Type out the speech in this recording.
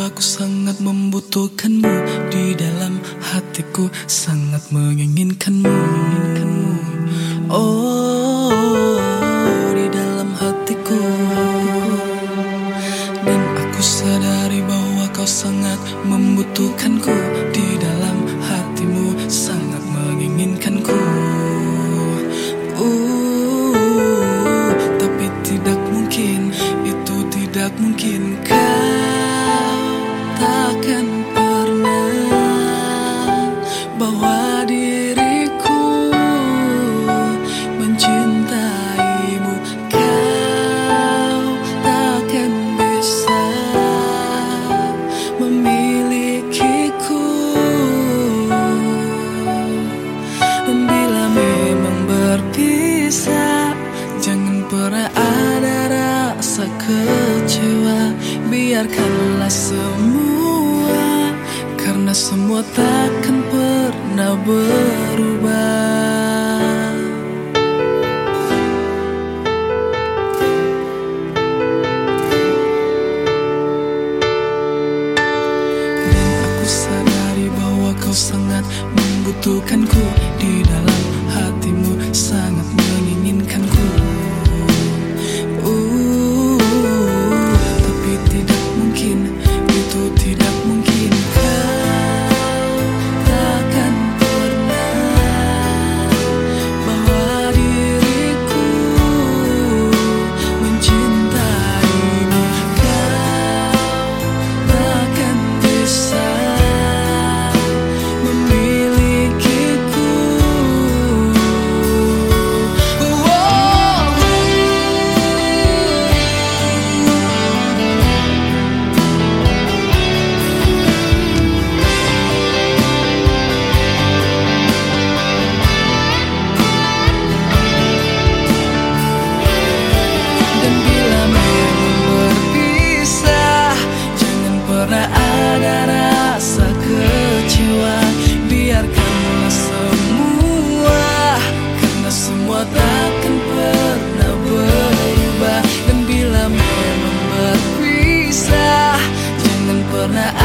aku sangat membutuhkanmu. Di dalam hatiku sangat menginginkanmu. Oh, di dalam hatiku. Dan aku sadari bahwa kau sangat membutuhkanku. Di dalam hatimu sangat menginginkanku. Tapi tidak mungkin, itu tidak mungkin. Kau takkan pernah bawa diriku mencintaimu. Kau takkan bisa memilikiku. Dan bila memang berpisah, jangan pernah ada rasa kecewa. Biarkanlah semua, karena semua takkan pernah berubah. Dan aku sadari bahwa kau sangat membutuhkanku. Di dalam hatimu sangat menginginkanku. Tapi tidak mungkin, itu tidak mungkin. Kau takkan pernah bawa diriku mencintaimu. Kau takkan bisa memilikiku. Ada rasa kecewa, biarkanlah semua, karena semua takkan pernah berubah. Dan bila memang berpisah, jangan pernah